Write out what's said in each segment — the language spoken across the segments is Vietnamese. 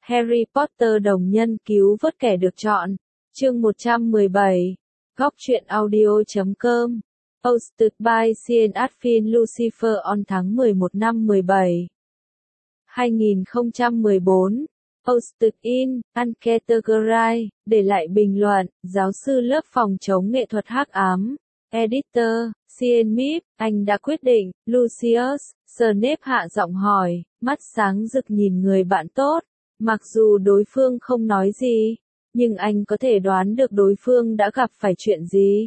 Harry Potter đồng nhân cứu vớt kẻ được chọn. Chương 117. Góc truyện audio.com. Hosted by Sean Astin Lucifer on tháng 11 năm 17. 2014. Hosted in, Uncategorized, để lại bình luận, giáo sư lớp phòng chống nghệ thuật hắc ám. Editor, Sean Mip, anh đã quyết định, Lucius, Snape hạ giọng hỏi, mắt sáng rực nhìn người bạn tốt. Mặc dù đối phương không nói gì, nhưng anh có thể đoán được đối phương đã gặp phải chuyện gì.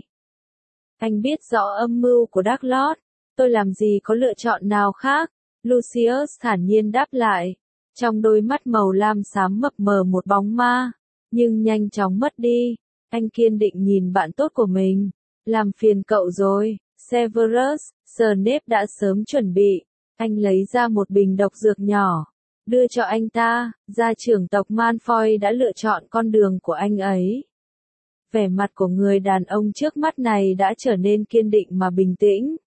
Anh biết rõ âm mưu của Dark Lord, tôi làm gì có lựa chọn nào khác, Lucius thản nhiên đáp lại. Trong đôi mắt màu lam xám mập mờ một bóng ma, nhưng nhanh chóng mất đi. Anh kiên định nhìn bạn tốt của mình. Làm phiền cậu rồi, Severus, Snape đã sớm chuẩn bị. Anh lấy ra một bình độc dược nhỏ, đưa cho anh ta. Gia trưởng tộc Malfoy đã lựa chọn con đường của anh ấy. Vẻ mặt của người đàn ông trước mắt này đã trở nên kiên định mà bình tĩnh.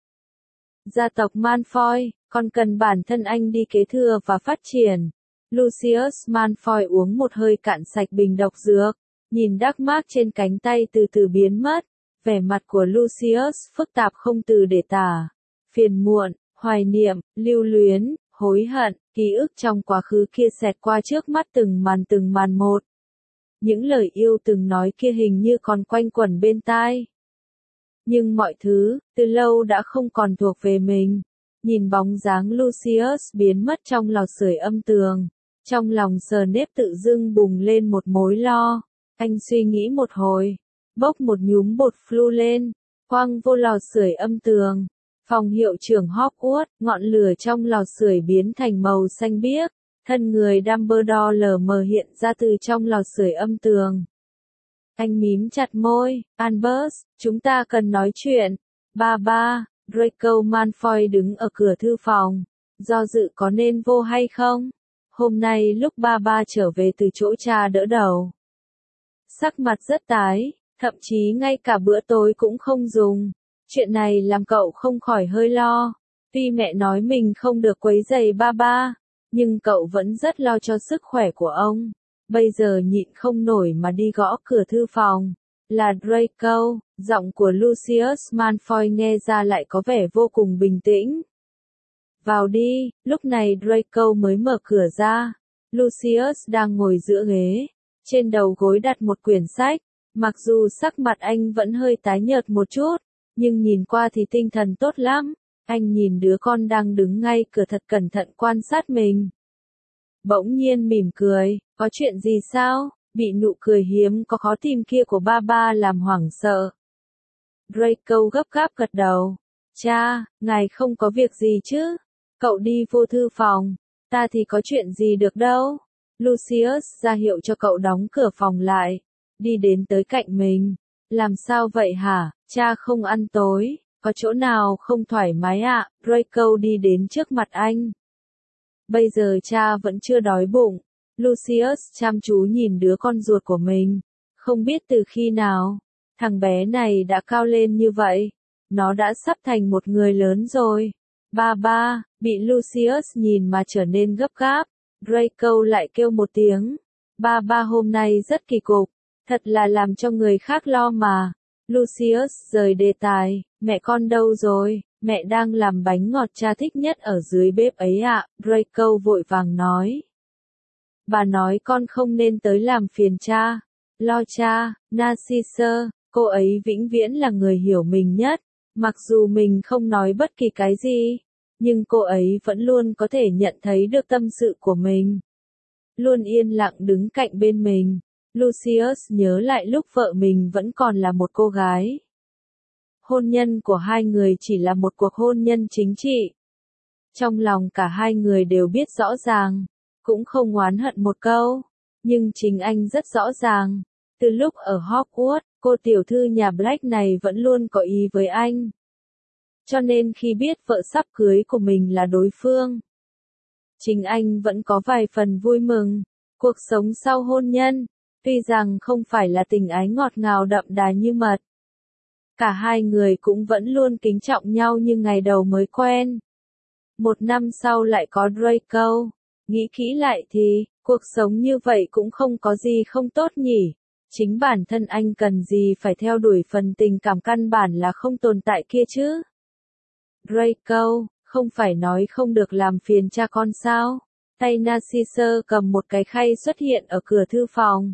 Gia tộc Malfoy, con cần bản thân anh đi kế thừa và phát triển. Lucius Malfoy uống một hơi cạn sạch bình độc dược, nhìn đắc mác trên cánh tay từ từ biến mất. Vẻ mặt của Lucius phức tạp không từ để tả. Phiền muộn, hoài niệm, lưu luyến, hối hận, ký ức trong quá khứ kia xẹt qua trước mắt từng màn một. Những lời yêu từng nói kia hình như còn quanh quẩn bên tai. Nhưng mọi thứ, từ lâu đã không còn thuộc về mình. Nhìn bóng dáng Lucius biến mất trong lò sưởi âm tường. Trong lòng Snape tự dưng bùng lên một mối lo. Anh suy nghĩ một hồi, bốc một nhúm bột flu lên, quăng vô lò sưởi âm tường. Phòng hiệu trưởng Hogwarts, ngọn lửa trong lò sưởi biến thành màu xanh biếc. Thân người Dumbledore lờ mờ hiện ra từ trong lò sưởi âm tường. Anh mím chặt môi, Albus, chúng ta cần nói chuyện. Ba, Draco Malfoy đứng ở cửa thư phòng, do dự có nên vô hay không. Hôm nay lúc ba trở về từ chỗ cha đỡ đầu, sắc mặt rất tái, thậm chí ngay cả bữa tối cũng không dùng. Chuyện này làm cậu không khỏi hơi lo. Tuy mẹ nói mình không được quấy rầy ba, nhưng cậu vẫn rất lo cho sức khỏe của ông. Bây giờ nhịn không nổi mà đi gõ cửa thư phòng. Là Draco, giọng của Lucius Malfoy nghe ra lại có vẻ vô cùng bình tĩnh. Vào đi, lúc này Draco mới mở cửa ra. Lucius đang ngồi giữa ghế, trên đầu gối đặt một quyển sách. Mặc dù sắc mặt anh vẫn hơi tái nhợt một chút, nhưng nhìn qua thì tinh thần tốt lắm. Anh nhìn đứa con đang đứng ngay cửa thật cẩn thận quan sát mình. Bỗng nhiên mỉm cười, có chuyện gì sao? Bị nụ cười hiếm có khó tìm kia của ba làm hoảng sợ. Draco gấp gáp gật đầu. Cha, ngài không có việc gì chứ? Cậu đi vô thư phòng. Ta thì có chuyện gì được đâu. Lucius ra hiệu cho cậu đóng cửa phòng lại. Đi đến tới cạnh mình. Làm sao vậy hả? Cha không ăn tối. Có chỗ nào không thoải mái ạ? Draco đi đến trước mặt anh. Bây giờ cha vẫn chưa đói bụng. Lucius chăm chú nhìn đứa con ruột của mình. Không biết từ khi nào, thằng bé này đã cao lên như vậy. Nó đã sắp thành một người lớn rồi. Ba, bị Lucius nhìn mà trở nên gấp gáp. Draco lại kêu một tiếng. Ba hôm nay rất kỳ cục. Thật là làm cho người khác lo mà. Lucius rời đề tài. Mẹ con đâu rồi? Mẹ đang làm bánh ngọt cha thích nhất ở dưới bếp ấy ạ. Draco vội vàng nói. Bà nói con không nên tới làm phiền cha. Lo cha, Narcissa, cô ấy vĩnh viễn là người hiểu mình nhất. Mặc dù mình không nói bất kỳ cái gì, nhưng cô ấy vẫn luôn có thể nhận thấy được tâm sự của mình. Luôn yên lặng đứng cạnh bên mình. Lucius nhớ lại lúc vợ mình vẫn còn là một cô gái. Hôn nhân của hai người chỉ là một cuộc hôn nhân chính trị. Trong lòng cả hai người đều biết rõ ràng, cũng không oán hận một câu. Nhưng chính anh rất rõ ràng. Từ lúc ở Hogwarts, cô tiểu thư nhà Black này vẫn luôn có ý với anh. Cho nên khi biết vợ sắp cưới của mình là đối phương, chính anh vẫn có vài phần vui mừng. Cuộc sống sau hôn nhân, tuy rằng không phải là tình ái ngọt ngào đậm đà như mật. Cả hai người cũng vẫn luôn kính trọng nhau như ngày đầu mới quen. Một năm sau lại có Draco. Nghĩ kỹ lại thì, Cuộc sống như vậy cũng không có gì không tốt nhỉ. Chính bản thân anh cần gì phải theo đuổi phần tình cảm căn bản là không tồn tại kia chứ. Draco, không phải nói không được làm phiền cha con sao? Tay Narcissus cầm một cái khay xuất hiện ở cửa thư phòng.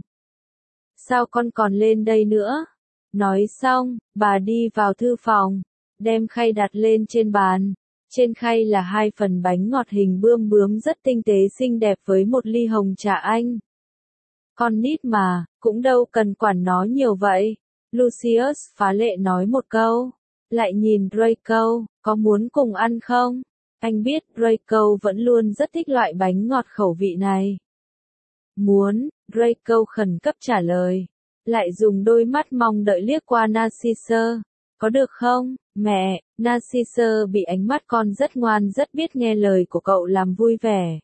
Sao con còn lên đây nữa? Nói xong, bà đi vào thư phòng, đem khay đặt lên trên bàn. Trên khay là 2 phần bánh ngọt hình bươm bướm rất tinh tế xinh đẹp với một ly hồng trà Anh. Con nít mà, cũng đâu cần quản nó nhiều vậy. Lucius phá lệ nói một câu. Lại nhìn Draco, có muốn cùng ăn không? Anh biết Draco vẫn luôn rất thích loại bánh ngọt khẩu vị này. Muốn, Draco khẩn cấp trả lời. Lại dùng đôi mắt mong đợi liếc qua Narcissus. Có được không, mẹ? Narcissus bị ánh mắt con rất ngoan rất biết nghe lời của cậu làm vui vẻ.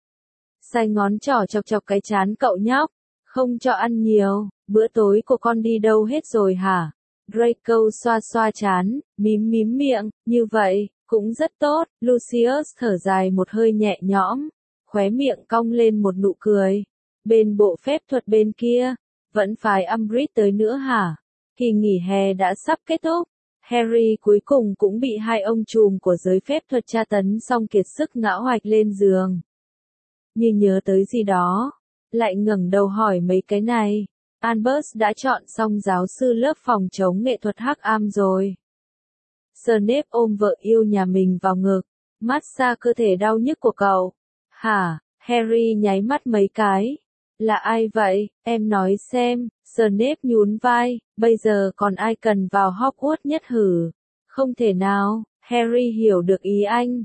Sai ngón trỏ chọc chọc cái trán cậu nhóc. Không cho ăn nhiều, bữa tối của con đi đâu hết rồi hả? Draco xoa xoa trán, mím mím miệng, như vậy, cũng rất tốt. Lucius thở dài một hơi nhẹ nhõm, khóe miệng cong lên một nụ cười. Bên bộ phép thuật bên kia, vẫn phải Umbridge tới nữa hả? Kỳ nghỉ hè đã sắp kết thúc. Harry cuối cùng cũng bị 2 ông trùm của giới phép thuật tra tấn xong kiệt sức ngã hoạch lên giường. Như nhớ tới gì đó, lại ngẩng đầu hỏi mấy cái này. Albus đã chọn xong giáo sư lớp phòng chống nghệ thuật hắc ám rồi. Snape ôm vợ yêu nhà mình vào ngực, mát xa cơ thể đau nhức của cậu. Hả? Harry nháy mắt mấy cái. Là ai vậy? Em nói xem. Snape nhún vai. Bây giờ còn ai cần vào Hogwarts nhất hử? Không thể nào. Harry hiểu được ý anh.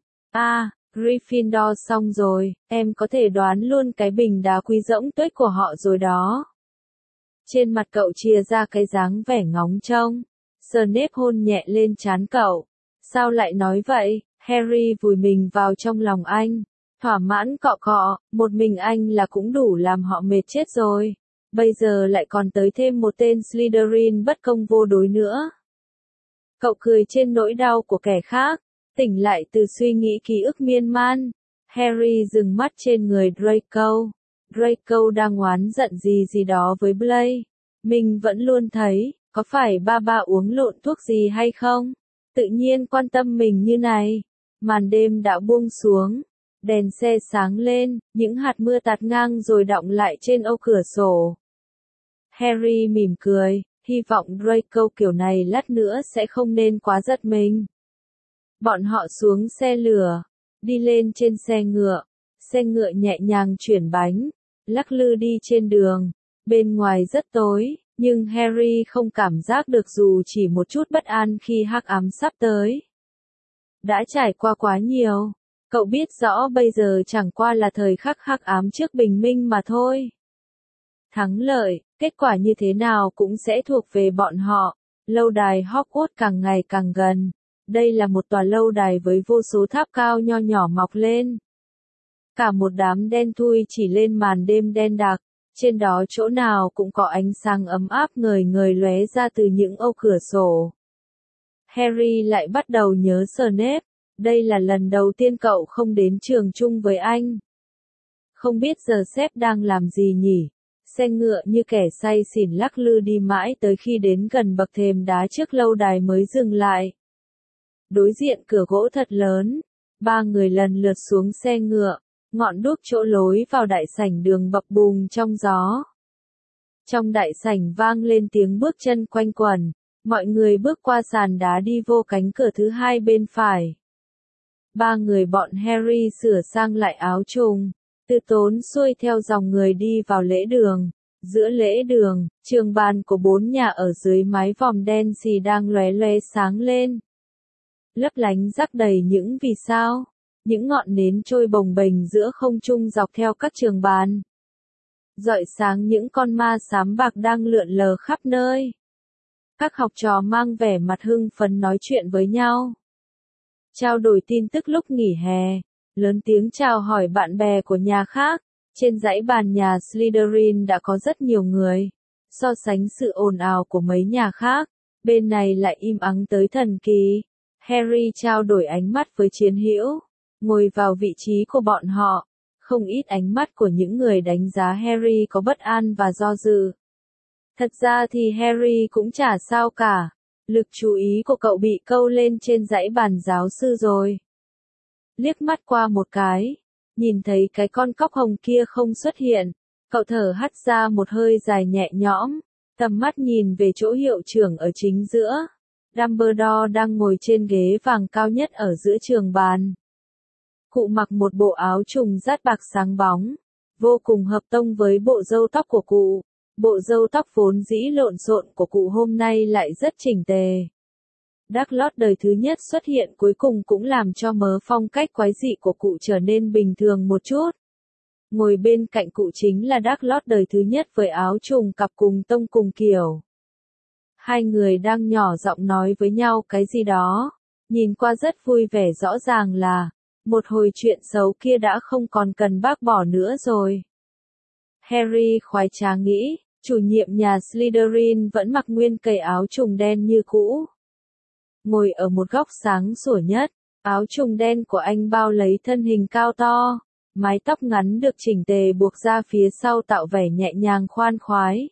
Gryffindor xong rồi, em có thể đoán luôn cái bình đá quý rỗng tuếch của họ rồi đó. Trên mặt cậu chia ra cái dáng vẻ ngóng trông. Snape hôn nhẹ lên trán cậu. Sao lại nói vậy? Harry vùi mình vào trong lòng anh. Thỏa mãn cọ cọ, một mình anh là cũng đủ làm họ mệt chết rồi. Bây giờ lại còn tới thêm một tên Slytherin bất công vô đối nữa. Cậu cười trên nỗi đau của kẻ khác. Tỉnh lại từ suy nghĩ ký ức miên man. Harry dừng mắt trên người Draco. Draco đang oán giận gì đó với Blaise. Mình vẫn luôn thấy, có phải ba uống lộn thuốc gì hay không? Tự nhiên quan tâm mình như này. Màn đêm đã buông xuống. Đèn xe sáng lên, những hạt mưa tạt ngang rồi đọng lại trên ô cửa sổ. Harry mỉm cười, hy vọng Draco kiểu này lát nữa sẽ không nên quá giật mình. Bọn họ xuống xe lửa, đi lên trên xe ngựa nhẹ nhàng chuyển bánh, lắc lư đi trên đường, bên ngoài rất tối, nhưng Harry không cảm giác được dù chỉ một chút bất an khi hắc ám sắp tới. Đã trải qua quá nhiều, cậu biết rõ bây giờ chẳng qua là thời khắc hắc ám trước bình minh mà thôi. Thắng lợi, kết quả như thế nào cũng sẽ thuộc về bọn họ, lâu đài Hogwarts càng ngày càng gần. Đây là một tòa lâu đài với vô số tháp cao nho nhỏ mọc lên. Cả một đám đen thui chỉ lên màn đêm đen đặc, trên đó chỗ nào cũng có ánh sáng ấm áp ngời ngời lóe ra từ những ô cửa sổ. Harry lại bắt đầu nhớ Snape, đây là lần đầu tiên cậu không đến trường chung với anh. Không biết giờ sếp đang làm gì nhỉ? Xe ngựa như kẻ say xỉn lắc lư đi mãi tới khi đến gần bậc thềm đá trước lâu đài mới dừng lại. Đối diện cửa gỗ thật lớn, 3 người lần lượt xuống xe ngựa, ngọn đuốc chỗ lối vào đại sảnh đường bập bùng trong gió. Trong đại sảnh vang lên tiếng bước chân quanh quẩn, mọi người bước qua sàn đá đi vô cánh cửa thứ 2 bên phải. 3 người bọn Harry sửa sang lại áo trùng, từ tốn xuôi theo dòng người đi vào lễ đường. Giữa lễ đường, trường bàn của 4 nhà ở dưới mái vòm đen xì đang lóe lóe sáng lên. Lấp lánh rắc đầy những vì sao, những ngọn nến trôi bồng bềnh giữa không trung dọc theo các trường bàn. Rọi sáng những con ma xám bạc đang lượn lờ khắp nơi. Các học trò mang vẻ mặt hưng phấn nói chuyện với nhau. Trao đổi tin tức lúc nghỉ hè, lớn tiếng chào hỏi bạn bè của nhà khác. Trên dãy bàn nhà Slytherin đã có rất nhiều người. So sánh sự ồn ào của mấy nhà khác, bên này lại im ắng tới thần kỳ. Harry trao đổi ánh mắt với Chiến Hữu, ngồi vào vị trí của bọn họ. không ít ánh mắt của những người đánh giá Harry có bất an và do dự. Thật ra thì Harry cũng chả sao cả. Lực chú ý của cậu bị câu lên trên dãy bàn giáo sư rồi. Liếc mắt qua một cái, nhìn thấy cái con cóc hồng kia không xuất hiện, cậu thở hắt ra một hơi dài nhẹ nhõm, tầm mắt nhìn về chỗ hiệu trưởng ở chính giữa. Dumbledore đang ngồi trên ghế vàng cao nhất ở giữa trường bàn. Cụ mặc một bộ áo trùng dát bạc sáng bóng, vô cùng hợp tông với bộ râu tóc của cụ. Bộ râu tóc vốn dĩ lộn xộn của cụ hôm nay lại rất chỉnh tề. Dumbledore đời thứ nhất xuất hiện cuối cùng cũng làm cho mớ phong cách quái dị của cụ trở nên bình thường một chút. Ngồi bên cạnh cụ chính là Dumbledore đời thứ nhất với áo trùng cặp cùng tông cùng kiểu. Hai người đang nhỏ giọng nói với nhau cái gì đó, nhìn qua rất vui vẻ, rõ ràng là một hồi chuyện xấu kia đã không còn cần bác bỏ nữa rồi. Harry khoái trá nghĩ, chủ nhiệm nhà Slytherin vẫn mặc nguyên cây áo trùng đen như cũ. Ngồi ở một góc sáng sủa nhất, áo trùng đen của anh bao lấy thân hình cao to, mái tóc ngắn được chỉnh tề buộc ra phía sau tạo vẻ nhẹ nhàng khoan khoái.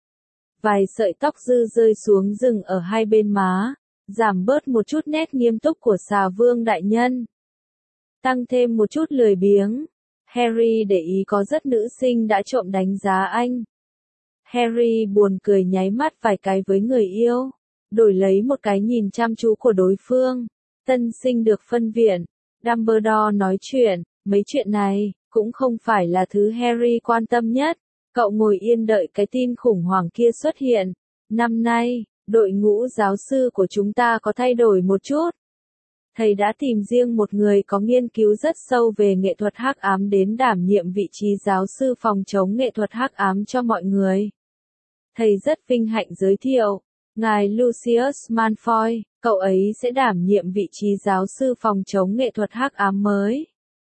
Vài sợi tóc dư rơi xuống rừng ở hai bên má, giảm bớt một chút nét nghiêm túc của xà vương đại nhân. Tăng thêm một chút lười biếng. Harry để ý có rất nữ sinh đã trộm đánh giá anh. Harry buồn cười nháy mắt vài cái với người yêu, đổi lấy một cái nhìn chăm chú của đối phương. Tân sinh được phân viện, Dumbledore nói chuyện, mấy chuyện này cũng không phải là thứ Harry quan tâm nhất. Cậu ngồi yên đợi cái tin khủng hoảng kia xuất hiện. Năm nay, đội ngũ giáo sư của chúng ta có thay đổi một chút. Thầy đã tìm riêng một người có nghiên cứu rất sâu về nghệ thuật hắc ám đến đảm nhiệm vị trí giáo sư phòng chống nghệ thuật hắc ám cho mọi người. Thầy rất vinh hạnh giới thiệu, ngài Lucius Malfoy, cậu ấy sẽ đảm nhiệm vị trí giáo sư phòng chống nghệ thuật hắc ám mới.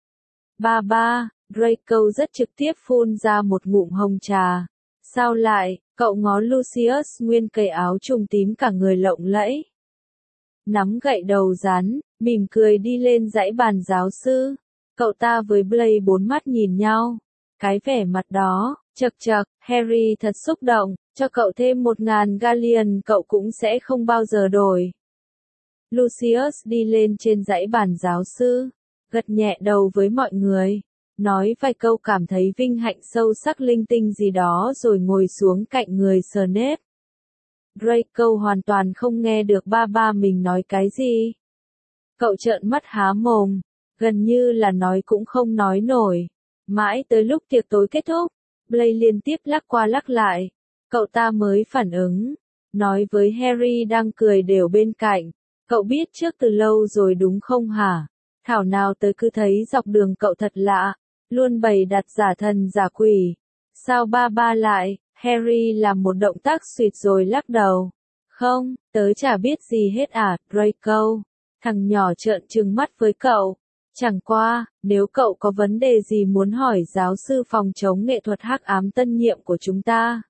Ba, Draco rất trực tiếp phun ra một ngụm hồng trà. Sao lại, cậu ngó Lucius nguyên cây áo trùng tím cả người lộng lẫy. Nắm gậy đầu rắn, mỉm cười đi lên dãy bàn giáo sư. Cậu ta với Blaise bốn mắt nhìn nhau. Cái vẻ mặt đó, chậc chậc, Harry thật xúc động, cho cậu thêm 1000 galleon cậu cũng sẽ không bao giờ đổi. Lucius đi lên trên dãy bàn giáo sư, gật nhẹ đầu với mọi người, nói vài câu cảm thấy vinh hạnh sâu sắc linh tinh gì đó rồi ngồi xuống cạnh người Snape. Draco hoàn toàn không nghe được ba mình nói cái gì. Cậu trợn mắt há mồm, gần như là nói cũng không nói nổi. Mãi tới lúc tiệc tối kết thúc, Blaise liên tiếp lắc qua lắc lại. Cậu ta mới phản ứng, nói với Harry đang cười đều bên cạnh. Cậu biết trước từ lâu rồi đúng không hả? Thảo nào tới cứ thấy dọc đường cậu thật lạ, luôn bày đặt giả thần giả quỷ. Sao ba lại? Harry làm một động tác suýt rồi lắc đầu. Không, tớ chả biết gì hết à, Draco. Thằng nhỏ trợn trừng mắt với cậu. Chẳng qua, nếu cậu có vấn đề gì muốn hỏi giáo sư phòng chống nghệ thuật hắc ám tân nhiệm của chúng ta,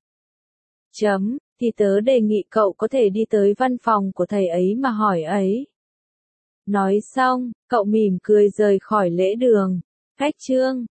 thì tớ đề nghị cậu có thể đi tới văn phòng của thầy ấy mà hỏi ấy. Nói xong, cậu mỉm cười rời khỏi lễ đường. Cách chương